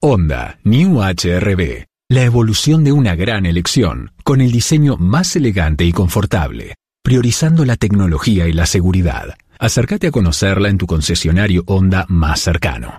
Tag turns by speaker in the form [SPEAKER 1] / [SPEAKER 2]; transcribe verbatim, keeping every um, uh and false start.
[SPEAKER 1] Honda New H R V, la evolución de una gran elección, con el diseño más elegante y confortable, priorizando la tecnología y la seguridad. Acércate a conocerla en tu concesionario Honda más cercano.